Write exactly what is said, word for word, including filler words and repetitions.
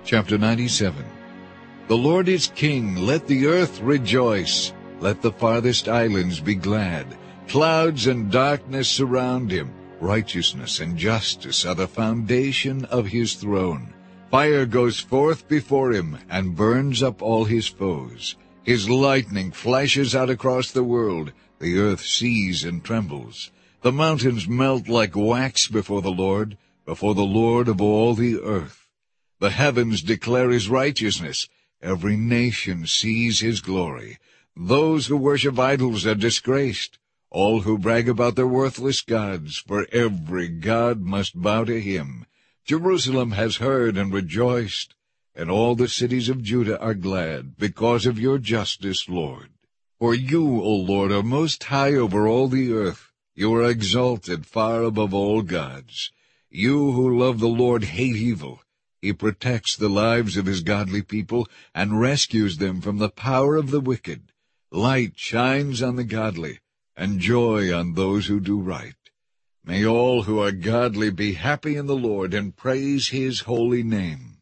Chapter ninety-seven. The Lord is King, let the earth rejoice. Let the farthest islands be glad. Clouds and darkness surround him. Righteousness and justice are the foundation of his throne. Fire goes forth before him and burns up all his foes. His lightning flashes out across the world. The earth sees and trembles. The mountains melt like wax before the Lord, before the Lord of all the earth. The heavens declare his righteousness. Every nation sees his glory. Those who worship idols are disgraced. All who brag about their worthless gods, for every god must bow to him. Jerusalem has heard and rejoiced, and all the cities of Judah are glad, because of your justice, Lord. For you, O Lord, are most high over all the earth. You are exalted far above all gods. You who love the Lord hate evil. He protects the lives of his godly people and rescues them from the power of the wicked. Light shines on the godly, and joy on those who do right. May all who are godly be happy in the Lord and praise his holy name.